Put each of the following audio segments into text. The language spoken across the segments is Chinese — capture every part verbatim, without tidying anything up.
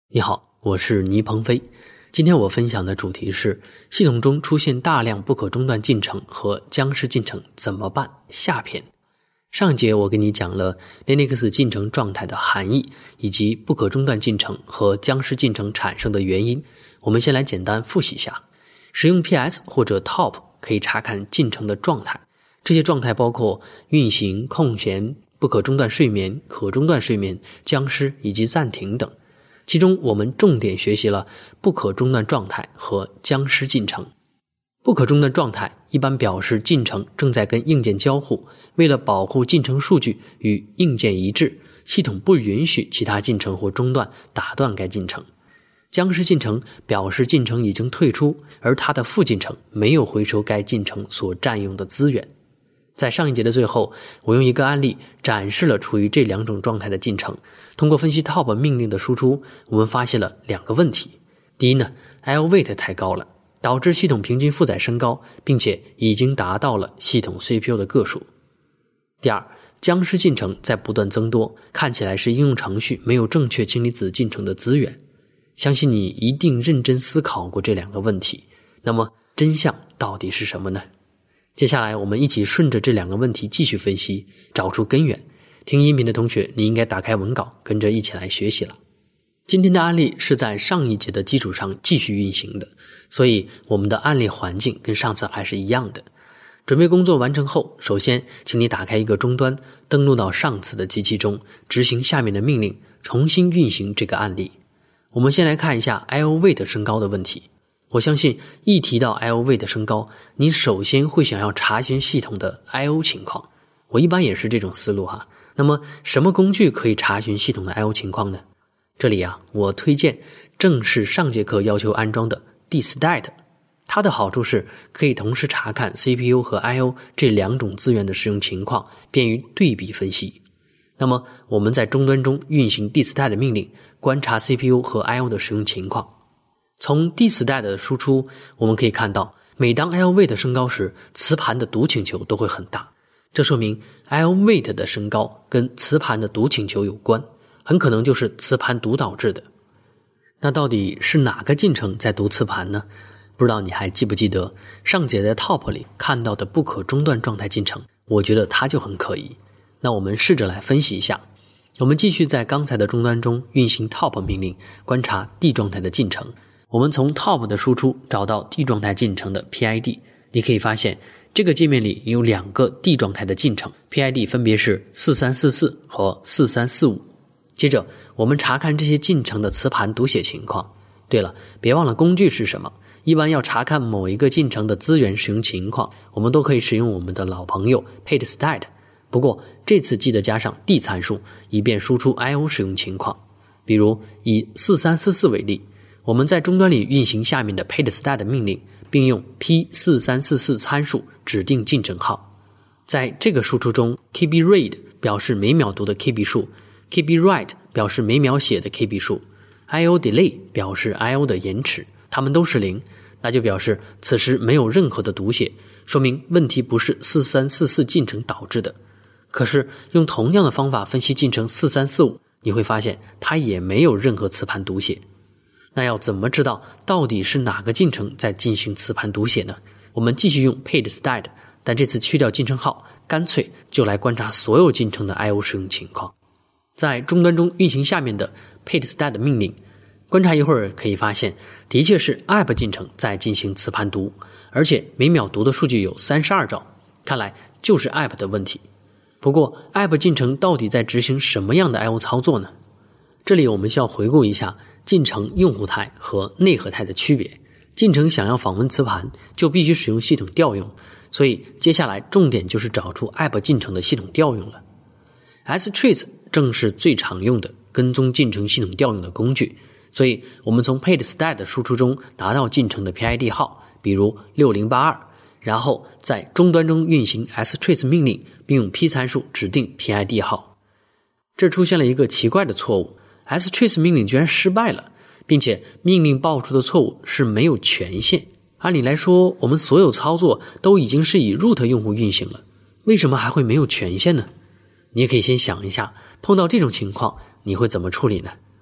你好，我是倪鹏飞。今天我分享的主题是系统中出现大量不可中断进程和僵尸进程怎么办？下篇。上一节我给你讲了 Linux 进程状态的含义，以及不可中断进程和僵尸进程产生的原因。我们先来简单复习一下。使用 P S 或者 Top 可以查看进程的状态，这些状态包括运行、空闲、不可中断睡眠、可中断睡眠、僵尸以及暂停等。其中我们重点学习了不可中断状态和僵尸进程。不可中断状态一般表示进程正在跟硬件交互，为了保护进程数据与硬件一致，系统不允许其他进程或中断打断该进程。僵尸进程表示进程已经退出，而它的副进程没有回收该进程所占用的资源。在上一节的最后，我用一个案例展示了处于这两种状态的进程。通过分析 Top 命令的输出，我们发现了两个问题。第一呢 I O weight 太高了，导致系统平均负载升高，并且已经达到了系统 C P U 的个数。第二，僵尸进程在不断增多，看起来是应用程序没有正确清理子进程的资源。相信你一定认真思考过这两个问题。那么真相到底是什么呢？接下来我们一起顺着这两个问题继续分析，找出根源。听音频的同学，你应该打开文稿，跟着一起来学习了。今天的案例是在上一节的基础上继续运行的，所以我们的案例环境跟上次还是一样的。准备工作完成后，首先请你打开一个终端，登录到上次的机器中，执行下面的命令，重新运行这个案例。我们先来看一下 I O weight 升高的问题。我相信一提到 I O weight 升高，你首先会想要查询系统的 I O 情况。我一般也是这种思路哈。那么什么工具可以查询系统的 I O 情况呢？这里啊，我推荐正是上节课要求安装的 dstat。 它的好处是可以同时查看 C P U 和 I O 这两种资源的使用情况，便于对比分析。那么我们在终端中运行 dstat 的命令，观察 C P U 和 I O 的使用情况。从 dstat 的输出我们可以看到，每当 I O weight 升高时，磁盘的读请求都会很大。这说明 I O weight 的升高跟磁盘的读请求有关，很可能就是磁盘读导致的。那到底是哪个进程在读磁盘呢？不知道你还记不记得上节在 Top 里看到的不可中断状态进程，我觉得它就很可疑。那我们试着来分析一下。我们继续在刚才的终端中运行 Top 命令，观察 D 状态的进程。我们从 Top 的输出找到 D 状态进程的 P I D， 你可以发现这个界面里有两个 D 状态的进程， P I D 分别是四三四四和四三四五。接着我们查看这些进程的磁盘读写情况。对了，别忘了工具是什么。一般要查看某一个进程的资源使用情况，我们都可以使用我们的老朋友 dstat。 不过这次记得加上 D 参数，以便输出 I O 使用情况。比如以四三四四为例，我们在终端里运行下面的 dstat 命令，并用 p 四三四四 参数指定进程号。在这个输出中， kbread 表示每秒读的 K B 数， kbwrite 表示每秒写的 K B 数， I O delay 表示 I O 的延迟，它们都是零，那就表示此时没有任何的读写，说明问题不是四三四四进程导致的。可是用同样的方法分析进程四三四五，你会发现它也没有任何磁盘读写。那要怎么知道到底是哪个进程在进行磁盘读写呢？我们继续用 dstat， 但这次去掉进程号，干脆就来观察所有进程的 I O 使用情况。在终端中运行下面的 dstat 命令，观察一会儿可以发现，的确是 app 进程在进行磁盘读，而且每秒读的数据有三十二兆，看来就是 app 的问题。不过 app 进程到底在执行什么样的 I O 操作呢？这里我们需要回顾一下进程用户态和内核态的区别。进程想要访问磁盘，就必须使用系统调用，所以接下来重点就是找出 app 进程的系统调用了。strace 正是最常用的跟踪进程系统调用的工具，所以我们从 dstat 的输出中拿到进程的 P I D 号，比如六零八二，然后在终端中运行 strace 命令，并用 p 参数指定 P I D 号。这出现了一个奇怪的错误， strace 命令居然失败了，并且命令报出的错误是没有权限。按理来说，我们所有操作都已经是以 root 用户运行了，为什么还会没有权限呢？你也可以先想一下，碰到这种情况你会怎么处理呢？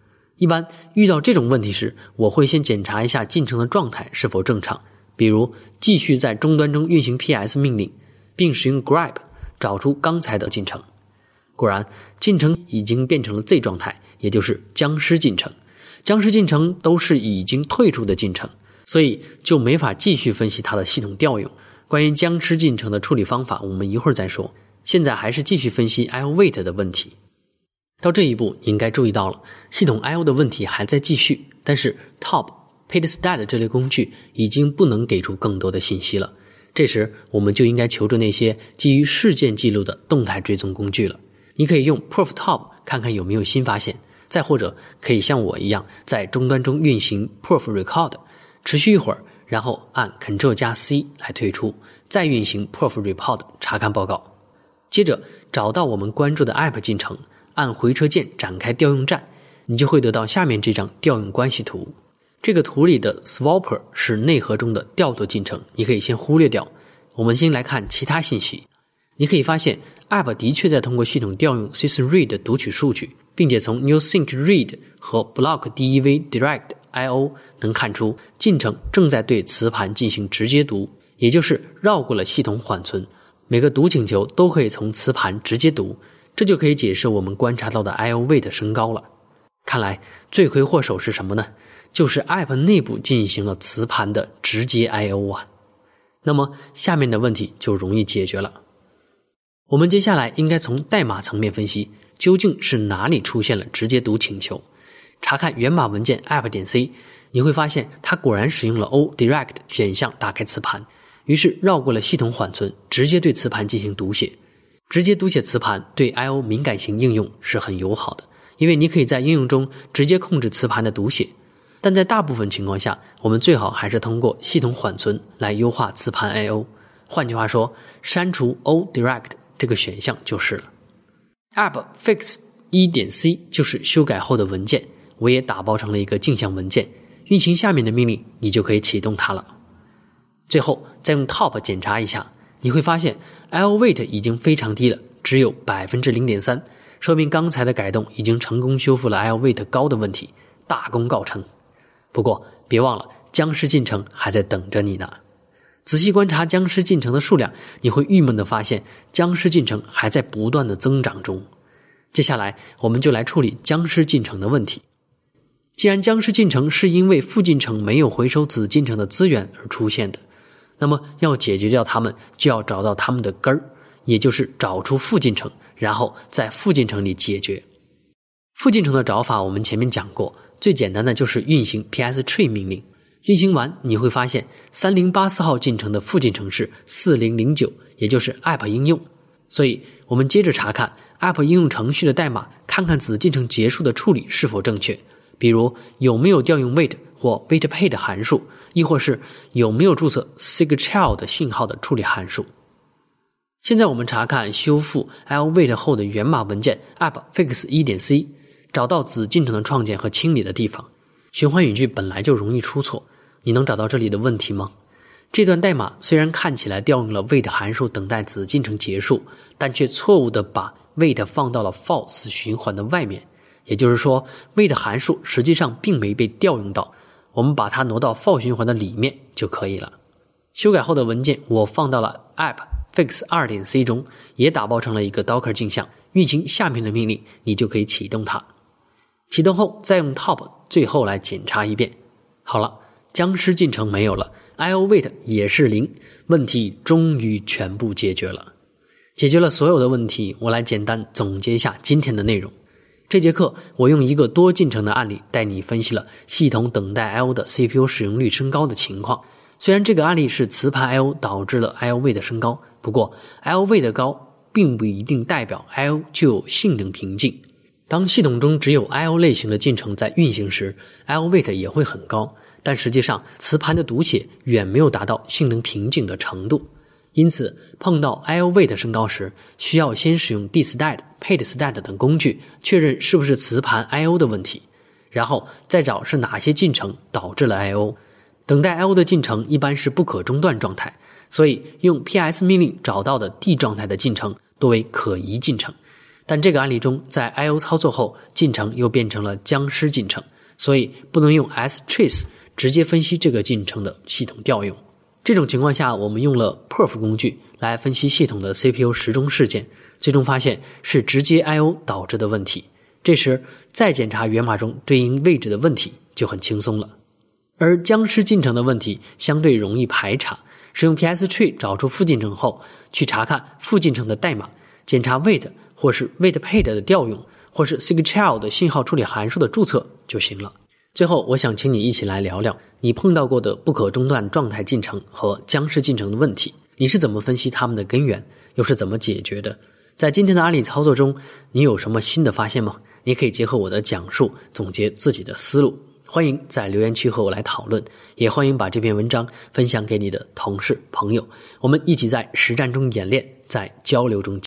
一般遇到这种问题时，我会先检查一下进程的状态是否正常，比如继续在终端中运行 P S 命令，并使用 grep 找出刚才的进程。果然，进程已经变成了 Z 状态，也就是僵尸进程。僵尸进程都是已经退出的进程，所以就没法继续分析它的系统调用。关于僵尸进程的处理方法，我们一会儿再说。现在还是继续分析 I O wait 的问题。到这一步，你应该注意到了，系统 I O 的问题还在继续，但是 top、paid-stat 这类工具已经不能给出更多的信息了。这时，我们就应该求助那些基于事件记录的动态追踪工具了。你可以用 perf-top 看看有没有新发现，再或者可以像我一样，在终端中运行 perf-record， 持续一会儿，然后按 Ctrl 加 C 来退出，再运行 perf-report 查看报告。接着找到我们关注的 app 进程，按回车键展开调用站，你就会得到下面这张调用关系图。这个图里的 swapper 是内核中的调度进程，你可以先忽略掉。我们先来看其他信息。你可以发现 app 的确在通过系统调用 sysread 读取数据，并且从 newSyncRead 和 blockdev direct I O 能看出进程正在对磁盘进行直接读，也就是绕过了系统缓存，每个读请求都可以从磁盘直接读，这就可以解释我们观察到的 I O wait 升高了。看来罪魁祸首是什么呢？就是 app 内部进行了磁盘的直接 I O 啊。那么下面的问题就容易解决了。我们接下来应该从代码层面分析，究竟是哪里出现了直接读请求。查看源码文件 app.c， 你会发现它果然使用了 O direct 选项打开磁盘，于是绕过了系统缓存，直接对磁盘进行读写。直接读写磁盘对 I O 敏感型应用是很友好的，因为你可以在应用中直接控制磁盘的读写。但在大部分情况下，我们最好还是通过系统缓存来优化磁盘 I O。换句话说，删除 O direct 这个选项就是了。app fix 一点 c 就是修改后的文件，我也打包成了一个镜像文件，运行下面的命令，你就可以启动它了。最后再用 top 检查一下，你会发现 I O wait 已经非常低了，只有 百分之零点三， 说明刚才的改动已经成功修复了 I O wait 高的问题，大功告成。不过别忘了，僵尸进程还在等着你呢。仔细观察僵尸进程的数量，你会郁闷地发现僵尸进程还在不断的增长中。接下来我们就来处理僵尸进程的问题。既然僵尸进程是因为副进程没有回收子进程的资源而出现的，那么要解决掉它们，就要找到它们的根儿，也就是找出副进程，然后在副进程里解决。副进程的找法我们前面讲过，最简单的就是运行 pstree 命令。运行完你会发现三零八四号进程的副进程是四零零九，也就是 app 应用。所以我们接着查看 app 应用程序的代码，看看子进程结束的处理是否正确，比如有没有调用 wait 或 waitpay 的函数，亦或是有没有注册 sigchild 信号的处理函数。现在我们查看修复 I O wait 后的源码文件 app fix 一点 c， 找到子进程的创建和清理的地方。循环语句本来就容易出错，你能找到这里的问题吗？这段代码虽然看起来调用了 wait 函数等待子进程结束，但却错误地把 wait 放到了 false 循环的外面，也就是说 wait 函数实际上并没被调用到，我们把它挪到 for 循环的里面就可以了。修改后的文件我放到了 app fix 二点 c 中，也打包成了一个 docker 镜像，运行下面的命令，你就可以启动它。启动后再用 top 最后来检查一遍。好了，僵尸进程没有了， I O wait 也是零，问题终于全部解决了。解决了所有的问题，我来简单总结一下今天的内容。这节课我用一个多进程的案例带你分析了系统等待 I O 的 C P U 使用率升高的情况。虽然这个案例是磁盘 I O 导致了 I O wait 升高，不过 I O wait 高并不一定代表 I O 就有性能瓶颈。当系统中只有 I O 类型的进程在运行时， I O wait 也会很高，但实际上磁盘的读写远没有达到性能瓶颈的程度。因此碰到 I O wait 升高时，需要先使用 dstat、paid-stat 等工具确认是不是磁盘 I O 的问题，然后再找是哪些进程导致了 I O。 等待 I O 的进程一般是不可中断状态，所以用 ps 命令找到的 D 状态的进程多为可疑进程。 但这个案例中，在 I O 操作后，进程又变成了僵尸进程，所以不能用 strace 直接分析这个进程的系统调用。这种情况下，我们用了 perf 工具来分析系统的 C P U 时钟事件，最终发现是直接 I O 导致的问题。这时再检查源码中对应位置的问题就很轻松了。而僵尸进程的问题相对容易排查，使用 pstree 找出副进程后，去查看副进程的代码，检查 wait 或是 waitPaid 的调用，或是 sigchild 的信号处理函数的注册就行了。最后，我想请你一起来聊聊你碰到过的不可中断状态进程和僵尸进程的问题，你是怎么分析它们的根源，又是怎么解决的？在今天的案例操作中，你有什么新的发现吗？你可以结合我的讲述总结自己的思路，欢迎在留言区和我来讨论，也欢迎把这篇文章分享给你的同事朋友，我们一起在实战中演练，在交流中